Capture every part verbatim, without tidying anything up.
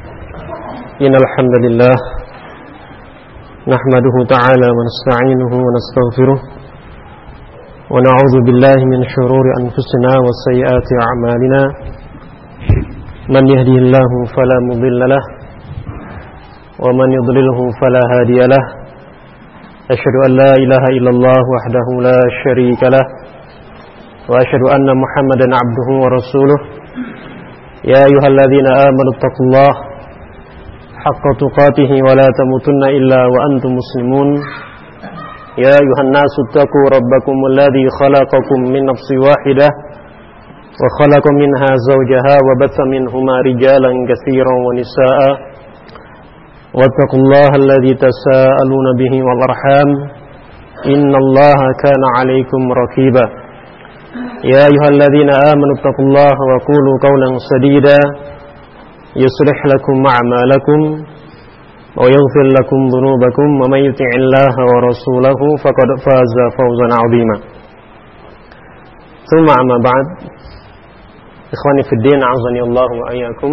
Innal hamdalillah nahmaduhu ta'ala wa nasta'inuhu wa nastaghfiruh wa na'udzu billahi min shururi anfusina wa sayyiati a'malina. Man yahdihillahu fala mudilla lahu wa man yudlilhu fala hadiya lahu. Asyhadu an la ilaha illallah wahdahu la syarika lahu wa asyhadu anna Muhammadan 'abduhu wa rasuluh. Ya ayyuhalladzina amanu taqullaha haqqa tuqatih wa la tamutunna illa wa antum muslimun. Ya ayyuhan nasu taqu rabbakumul ladzi khalaqakum min nafsin wahidah wa khalaqa minha zawjaha wa batha minhuma rijalan katsiran wa nisaa'a. Wattaqullaha alladzi tasaaluna bihi wal arham innallaha kana 'alaikum raqiba. Ya ayyuhalladzina amanu taqullaha wa qulu qawlan sadida yuslih lakum a'malakum wa yaghfir lakum dhunubakum wa may yuti'illaha wa rasulahu faqad faza fawzan 'azima. Tsumma amma ba'd. Ikhwani fid din, a'azzani Allah wa iyyakum.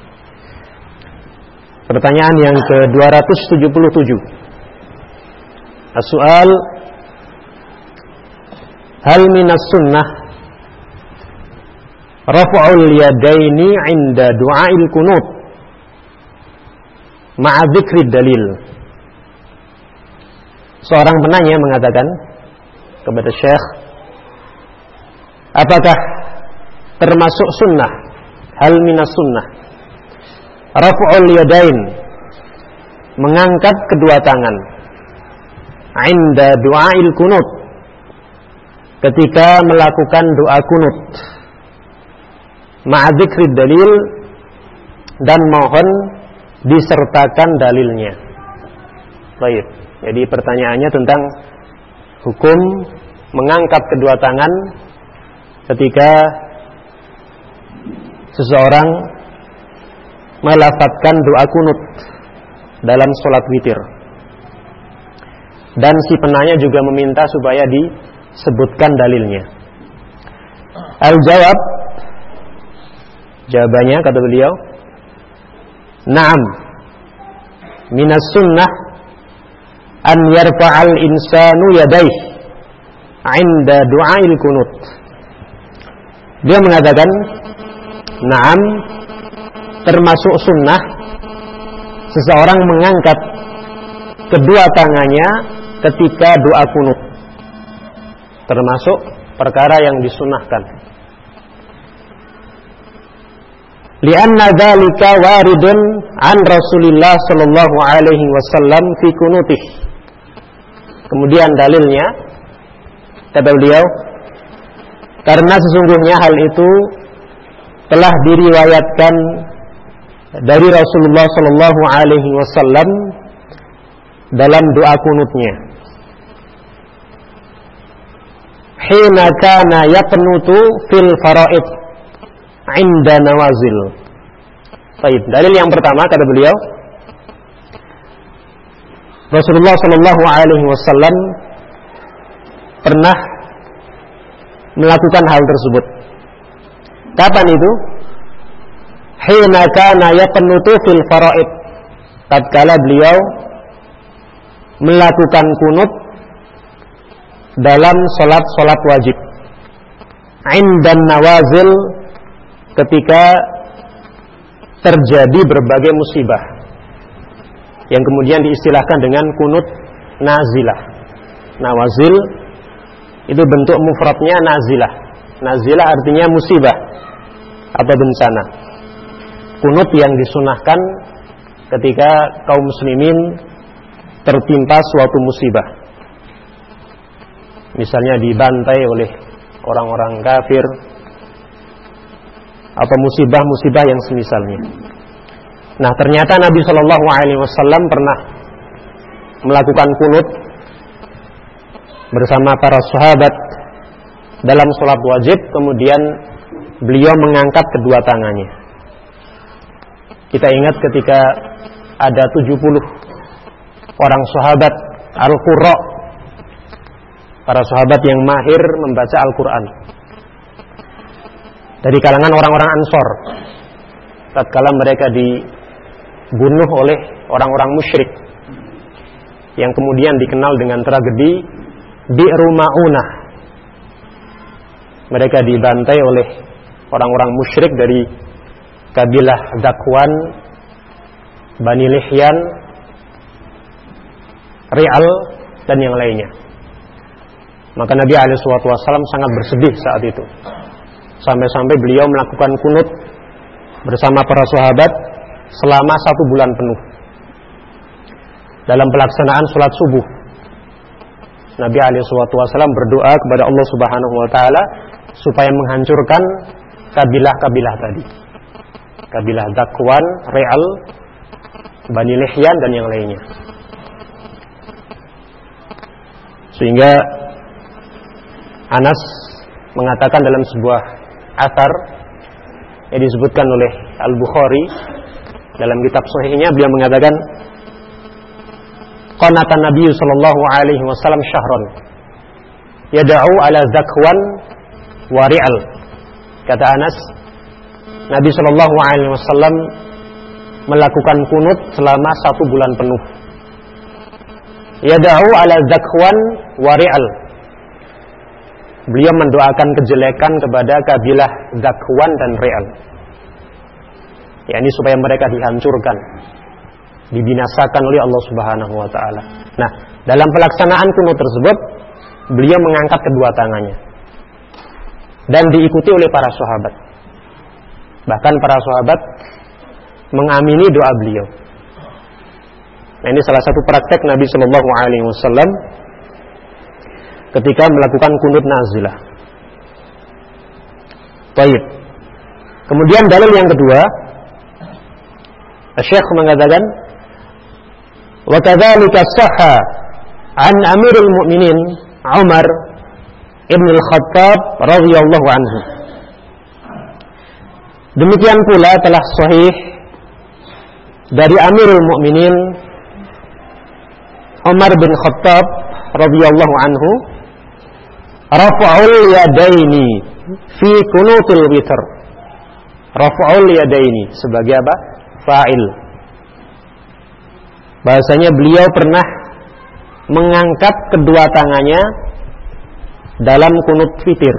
Pertanyaan yang ke dua ratus tujuh puluh tujuh. As-su'al: hal minas sunnah raf'ul yadaini 'inda du'ail qunut ma'a dzikri dalil? Seorang penanya mengatakan kepada Syekh, apakah termasuk sunnah, hal minas sunnah raf'ul yadain, mengangkat kedua tangan, 'inda du'ail qunut, ketika melakukan doa kunut, ma'a dzikri dalil, dan mohon disertakan dalilnya. Baik, jadi pertanyaannya tentang hukum mengangkat kedua tangan ketika seseorang melafadzkan doa kunut dalam sholat witir. Dan si penanya juga meminta supaya disebutkan dalilnya. Al-jawab, jawabannya kata beliau, na'am, minas sunnah an yarfa'al insanu yadayh 'inda du'ail kunut. Dia mengatakan, na'am, termasuk sunnah seseorang mengangkat kedua tangannya ketika doa kunut, termasuk perkara yang disunnahkan. Lianna dzalika waridun an Rasulillah sallallahu alaihi wasallam fi kunutih. Kemudian dalilnya, kata beliau, karena sesungguhnya hal itu telah diriwayatkan dari Rasulullah sallallahu alaihi wasallam dalam doa kunutnya. Hina kana yaqnutu fil faraid 'inda nawazil. Baik, dalil yang pertama kata beliau, Rasulullah sallallahu alaihi wasallam pernah melakukan hal tersebut. Kapan itu? Hina kana yaqnutu fil faraid, tatkala beliau melakukan kunut dalam salat-salat wajib. 'Inda nawazil, ketika terjadi berbagai musibah yang kemudian diistilahkan dengan kunut nazilah. Nawazil itu bentuk mufradnya nazilah. Nazilah artinya musibah atau bencana. Kunut yang disunahkan ketika kaum muslimin tertimpa suatu musibah, misalnya dibantai oleh orang-orang kafir atau musibah-musibah yang semisalnya. Nah, ternyata Nabi Shallallahu Alaihi Wasallam pernah melakukan kunut bersama para sahabat dalam sholat wajib, kemudian beliau mengangkat kedua tangannya. Kita ingat ketika ada tujuh puluh orang sahabat Al-Qurra, para sahabat yang mahir membaca Al-Quran, dari kalangan orang-orang Ansor, tatkala mereka dibunuh oleh orang-orang musyrik yang kemudian dikenal dengan tragedi Bi'ru Ma'unah. Mereka dibantai oleh orang-orang musyrik dari kabilah Zakwan, Bani Lihyan, Ri'al, dan yang lainnya. Maka Nabi alaihi wasallam sangat bersedih saat itu, sampai-sampai beliau melakukan kunut bersama para sahabat selama satu bulan penuh dalam pelaksanaan sholat subuh. Nabi alaihi wasallam berdoa kepada Allah Subhanahu wa taala supaya menghancurkan kabilah-kabilah tadi, kabilah Zakwan, Ri'al, Bani Lihyan, dan yang lainnya. Sehingga Anas mengatakan dalam sebuah athar yang disebutkan oleh Al-Bukhari dalam kitab sahihnya, beliau mengatakan, qanata Nabi sallallahu alaihi wasallam syahran yad'u ala Zakwan wa Ri'al. Kata Anas, Nabi sallallahu alaihi wasallam melakukan kunut selama satu bulan penuh. Yad'u ala Zakwan wa Ri'al. Beliau mendoakan kejelekan kepada kabilah Zakwan dan Ri'al, yakni supaya mereka dihancurkan, dibinasakan oleh Allah Subhanahu wa taala. Nah, dalam pelaksanaan kunut tersebut, beliau mengangkat kedua tangannya dan diikuti oleh para sahabat. Bahkan para sahabat mengamini doa beliau. Nah, ini salah satu praktek Nabi Shallallahu alaihi wasallam ketika melakukan kunut nazilah. Baik. Kemudian dalil yang kedua, Syekh mengatakan, wa kadzalika sahha an Amirul Mukminin Umar ibn al-Khattab radhiyallahu anhu. Demikian pula telah sahih dari Amirul Mukminin Umar bin Khattab radhiyallahu anhu, rafa'ul yadaini fi kunutil witr. Rafa'ul yadaini sebagai apa? Fa'il. Bahasanya beliau pernah mengangkat kedua tangannya dalam kunut witir.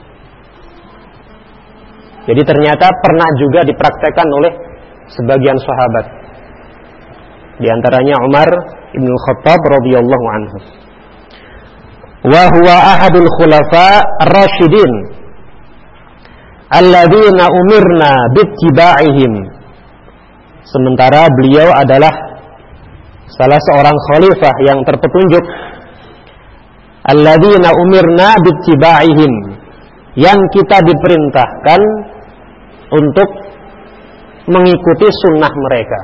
Jadi ternyata pernah juga dipraktekkan oleh sebagian sahabat, di antaranya Umar ibn Khattab radhiyallahu anhu. Wa huwa ahadul khulafa ar-rasyidin alladzina umirna bittiba'ihim. Sementara beliau adalah salah seorang khalifah yang terpetunjuk, alladzina umirna bittiba'ihim, yang kita diperintahkan untuk mengikuti sunnah mereka.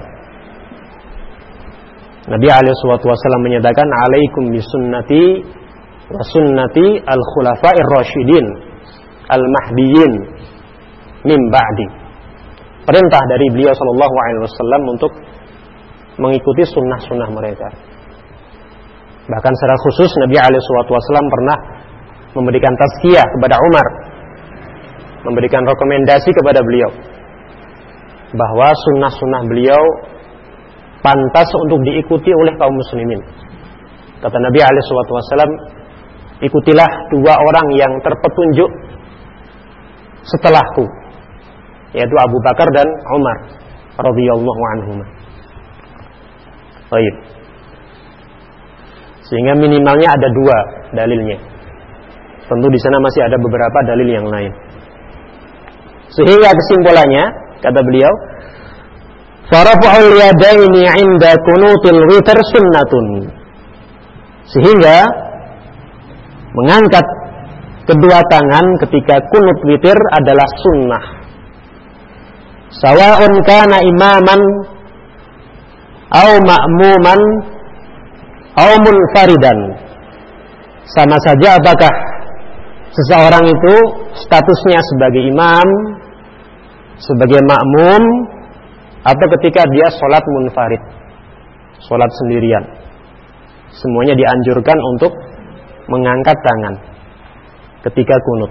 Nabi alaihi wasallam menyatakan, alaikum bisunnati wa sunnati al-khulafa'ir rasyidin al-mahdiyyin min ba'di. Perintah dari beliau sallallahu alaihi wasallam untuk mengikuti sunnah-sunnah mereka. Bahkan secara khusus Nabi alaihi wasallam pernah memberikan tazkiyah kepada Umar, memberikan rekomendasi kepada beliau bahwa sunnah-sunnah beliau pantas untuk diikuti oleh kaum muslimin. Kata Nabi alaihi wasallam, ikutilah dua orang yang terpetunjuk setelahku, yaitu Abu Bakar dan Umar radhiyallahu anhum. Baik. Sehingga minimalnya ada dua dalilnya. Tentu di sana masih ada beberapa dalil yang lain. Sehingga kesimpulannya, kata beliau, farafa'ul yadaini 'inda kunutil witr sunnatun. Sehingga mengangkat kedua tangan ketika kunut witir adalah sunnah. Sawa'un kana imaman au ma'muman au munfaridan. Sama saja apakah seseorang itu statusnya sebagai imam, sebagai makmum, atau ketika dia sholat munfarid, sholat sendirian. Semuanya dianjurkan untuk mengangkat tangan ketika kunut.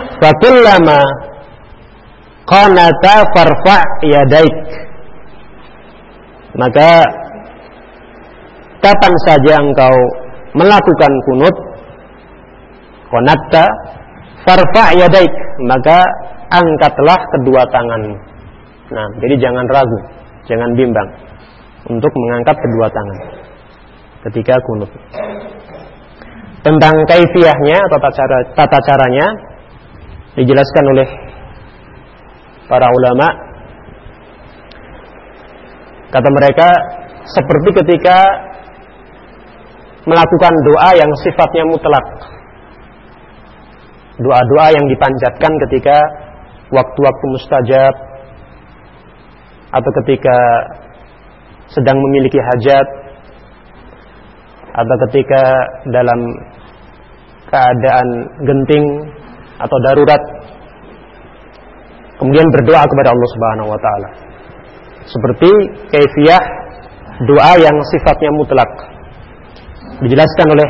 Fakullama qanata farfa' yadaik. Maka kapan saja engkau melakukan kunut, qanatta farfa' yadaik, maka angkatlah kedua tanganmu. Nah, jadi jangan ragu, jangan bimbang untuk mengangkat kedua tangan ketika kunut. Tentang kaifiyahnya atau tata, cara, tata caranya dijelaskan oleh para ulama. Kata mereka, seperti ketika melakukan doa yang sifatnya mutlak, doa-doa yang dipanjatkan ketika waktu-waktu mustajab, atau ketika sedang memiliki hajat, atau ketika dalam keadaan genting atau darurat, kemudian berdoa kepada Allah Subhanahu wa taala. Seperti kaifiyah doa yang sifatnya mutlak. Dijelaskan oleh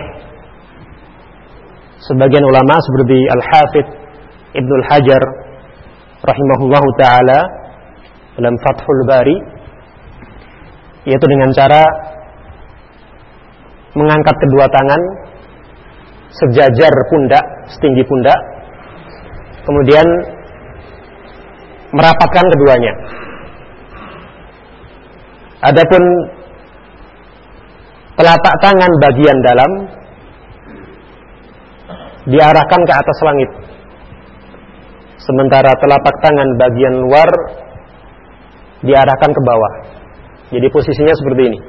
sebagian ulama seperti Al-Hafidz Ibnul Hajar rahimahullahu taala dalam Fathul Bari, yaitu dengan cara mengangkat kedua tangan sejajar pundak, setinggi pundak, kemudian merapatkan keduanya. Adapun telapak tangan bagian dalam diarahkan ke atas langit, sementara telapak tangan bagian luar diarahkan ke bawah. Jadi posisinya seperti ini.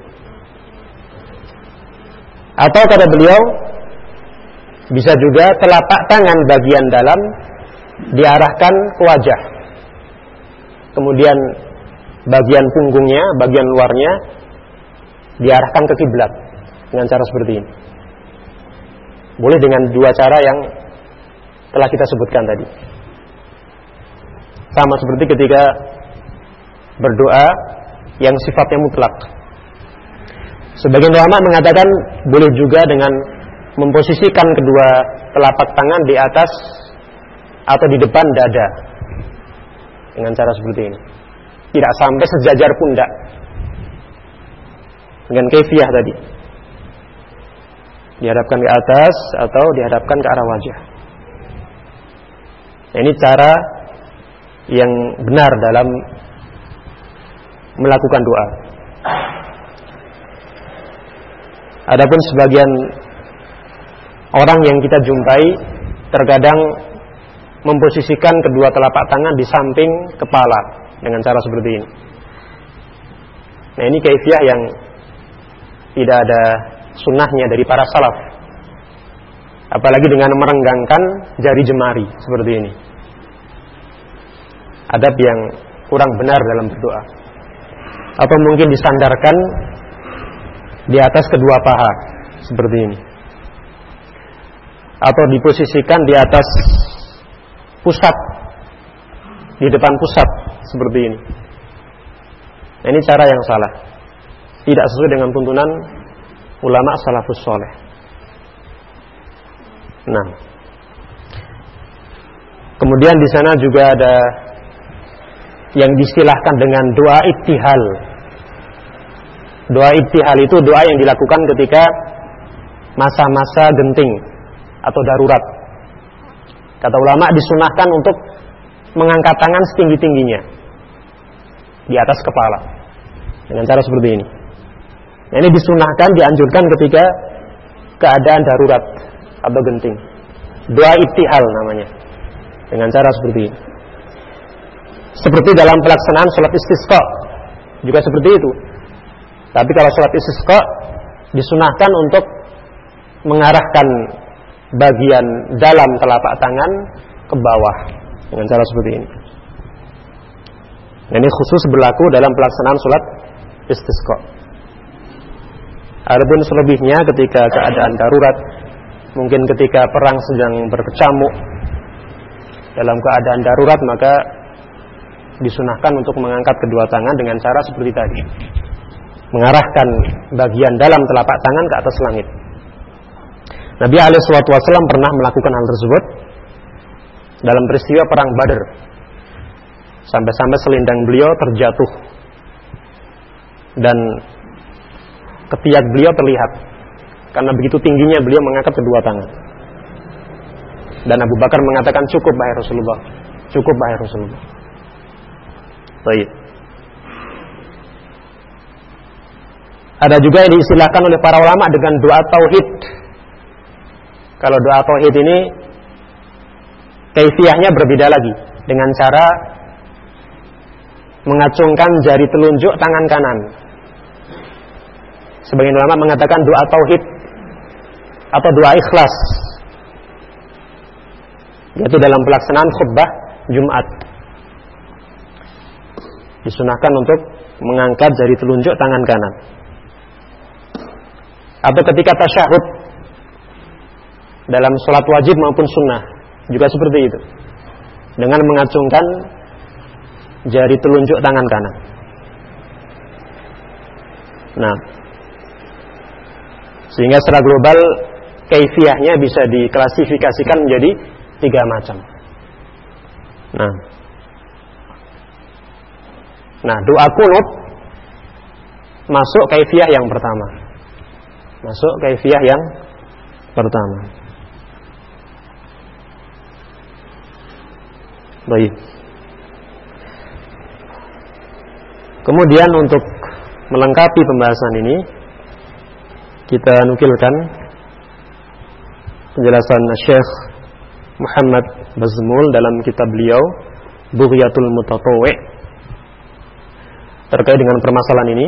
Atau kata beliau, bisa juga telapak tangan bagian dalam diarahkan ke wajah, kemudian bagian punggungnya, bagian luarnya diarahkan ke kiblat dengan cara seperti ini. Boleh dengan dua cara yang telah kita sebutkan tadi. Sama seperti ketika berdoa yang sifatnya mutlak. Sebagian ulama mengatakan boleh juga dengan memposisikan kedua telapak tangan di atas atau di depan dada dengan cara seperti ini, tidak sampai sejajar pundak, dengan kaifiyah tadi, dihadapkan ke atas atau dihadapkan ke arah wajah. Nah, ini cara yang benar dalam melakukan doa. Adapun sebagian orang yang kita jumpai terkadang memposisikan kedua telapak tangan di samping kepala dengan cara seperti ini. Nah, ini kaifiyah yang tidak ada sunnahnya dari para salaf, apalagi dengan merenggangkan jari jemari seperti ini. Adab yang kurang benar dalam berdoa. Atau mungkin disandarkan di atas kedua paha seperti ini, atau diposisikan di atas pusat, di depan pusat seperti ini. Nah, ini cara yang salah, tidak sesuai dengan tuntunan ulama salafus soleh. Nah, kemudian di sana juga ada yang distilahkan dengan doa ibtihal. Doa ibtihal itu doa yang dilakukan ketika masa-masa genting atau darurat. Kata ulama disunahkan untuk mengangkat tangan setinggi-tingginya di atas kepala dengan cara seperti ini. Nah, ini disunahkan, dianjurkan ketika keadaan darurat atau genting. Doa ibtihal namanya, dengan cara seperti ini. Seperti dalam pelaksanaan sholat istisqa juga seperti itu. Tapi kalau sholat istisqa disunahkan untuk mengarahkan bagian dalam telapak tangan ke bawah dengan cara seperti ini. Nah, ini khusus berlaku dalam pelaksanaan sholat istisqa. Adapun selebihnya ketika keadaan darurat, mungkin ketika perang sedang berkecamuk, dalam keadaan darurat, maka disunahkan untuk mengangkat kedua tangan dengan cara seperti tadi, mengarahkan bagian dalam telapak tangan ke atas langit. Nabi alaihi salatu wasallam pernah melakukan hal tersebut dalam peristiwa perang Badar, sampai-sampai selendang beliau terjatuh dan ketiak beliau terlihat karena begitu tingginya beliau mengangkat kedua tangan. Dan Abu Bakar mengatakan, cukup wahai Rasulullah, cukup wahai Rasulullah. Baik. Ada juga yang diistilahkan oleh para ulama dengan doa tauhid. Kalau doa tauhid ini kaifiyahnya berbeda lagi, dengan cara mengacungkan jari telunjuk tangan kanan. Sebagian ulama mengatakan doa tauhid atau doa ikhlas, yaitu dalam pelaksanaan khutbah Jumat disunahkan untuk mengangkat jari telunjuk tangan kanan. Atau ketika tasyahud dalam sholat wajib maupun sunnah juga seperti itu, dengan mengacungkan jari telunjuk tangan kanan. Nah, sehingga secara global kaifiyahnya bisa diklasifikasikan menjadi tiga macam. Nah, nah doa kunut masuk kaifiyah yang pertama, masuk kaifiyah yang pertama. Baik. Kemudian untuk melengkapi pembahasan ini, kita nukilkan penjelasan Syekh Muhammad Bazmul dalam kitab beliau Bughyatul Mutatawwi' terkait dengan permasalahan ini.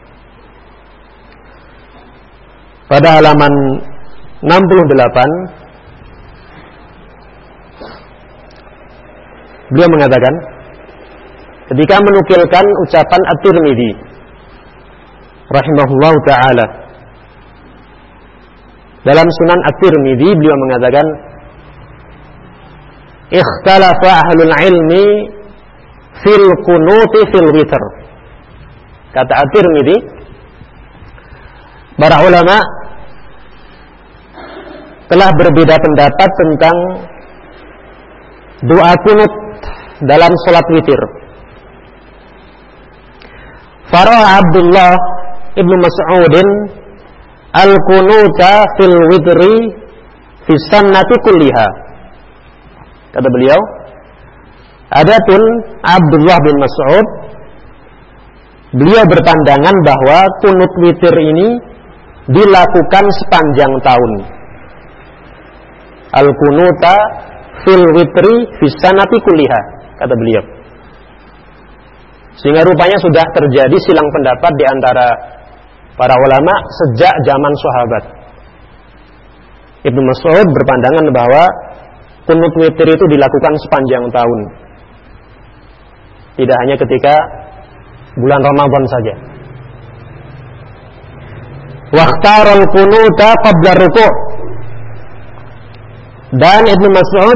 Pada halaman enam puluh delapan beliau mengatakan, ketika menukilkan ucapan At-Tirmidzi rahimahullahu taala dalam Sunan At-Tirmidzi, beliau mengatakan, ikhtalafa ahlul ilmi fil qunuti fil witr. Kata At-Tirmidzi, para ulama telah berbeda pendapat tentang doa kunut dalam salat witir. Farah Abdullah ibnu Mas'udin al-kunuta fil witri fi sunnati kulliha. Kata beliau, adapun Abdullah bin Mas'ud, beliau berpandangan bahwa kunut witir ini dilakukan sepanjang tahun. Al-kunuta fil witri fi sunnati kulliha, kata beliau. Sehingga rupanya sudah terjadi silang pendapat di antara para ulama sejak zaman sahabat. Ibnu Mas'ud berpandangan bahwa kunut witir itu dilakukan sepanjang tahun, tidak hanya ketika bulan Ramadan saja. Waqtarul kunuta qabla ruku', dan Ibnu Mas'ud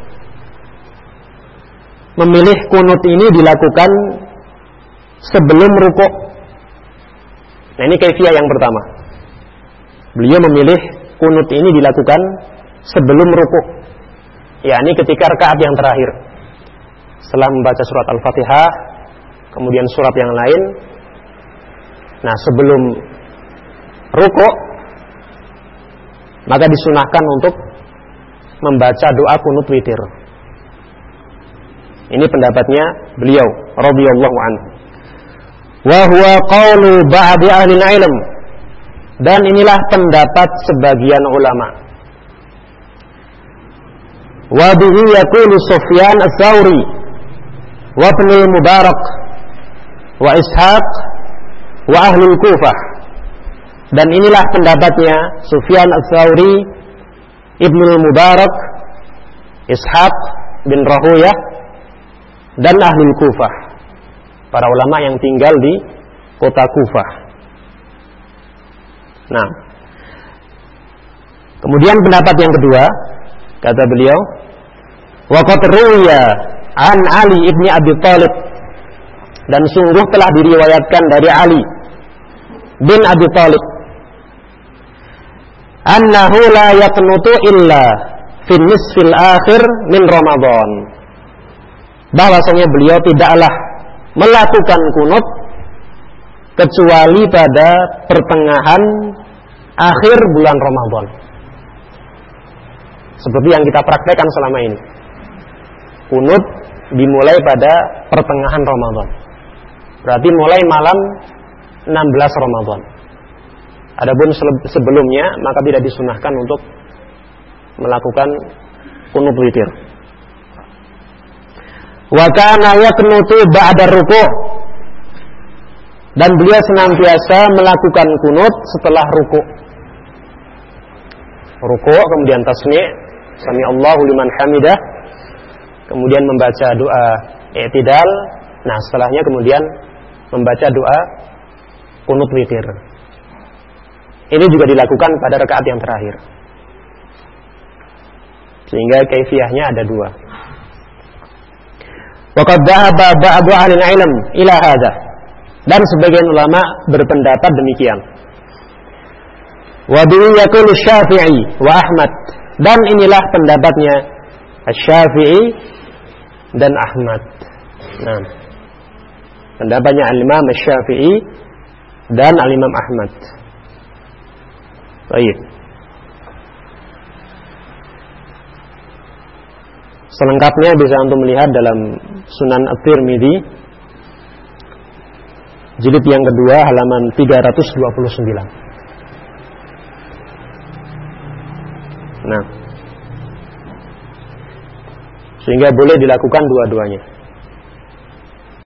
memilih kunut ini dilakukan sebelum ruku'. Nah, ini kaifiyah yang pertama. Beliau memilih kunut ini dilakukan sebelum ruku', yakni ketika rakaat yang terakhir. Setelah membaca surat Al-Fatihah, kemudian surat yang lain. Nah, sebelum ruku', maka disunahkan untuk membaca doa kunut witir. Ini pendapatnya beliau radhiyallahu anhu. Wa huwa qaulu ba'di ahli ilm, dan inilah pendapat sebagian ulama. Wa bihi yaqulu Sufyan ats-Tsauri wa Ibnu Mubarak wa Ishaq wa ahli Kufah. Dan inilah pendapatnya Sufyan ats-Tsauri, Ibnu Mubarak, Ishaq bin Rahuyah, dan ahli Kufah, para ulama yang tinggal di kota Kufah. Nah, kemudian pendapat yang kedua, kata beliau, waqad ruwiya an Ali ibni Abi Thalib, dan sungguh telah diriwayatkan dari Ali bin Abi Thalib, annahu la yaqnutu illa fi nisfil akhir min Ramadan, bahwasanya beliau tidaklah melakukan kunut kecuali pada pertengahan akhir bulan Ramadan. Seperti yang kita praktekkan selama ini. Kunut dimulai pada pertengahan Ramadan. Berarti mulai malam enam belas Ramadan. Adapun sebelumnya maka tidak disunahkan untuk melakukan kunut witir. Wa kana yaqnutu ba'da ruku', dan beliau senantiasa melakukan kunut setelah ruku'. Ruku' kemudian tasmi', sami Allahu liman hamidah, kemudian membaca doa i'tidal. Nah, setelahnya kemudian membaca doa kunut witir. Ini juga dilakukan pada rakaat yang terakhir. Sehingga kaifiyahnya ada dua. Wa qad dhahaba ba'du ahli al-'ilm ila hadha. Dan sebagian ulama berpendapat demikian. Wa bihi yaqulu Syafi'i wa Ahmad. Dan inilah pendapatnya Asy-Syafi'i dan Ahmad. Nah, pendapatnya Al-Imam Asy-Syafi'i dan Al-Imam Ahmad. Baik. Selengkapnya bisa untuk melihat dalam Sunan At-Tirmidzi jilid yang kedua halaman tiga ratus dua puluh sembilan. Nah, sehingga boleh dilakukan dua-duanya.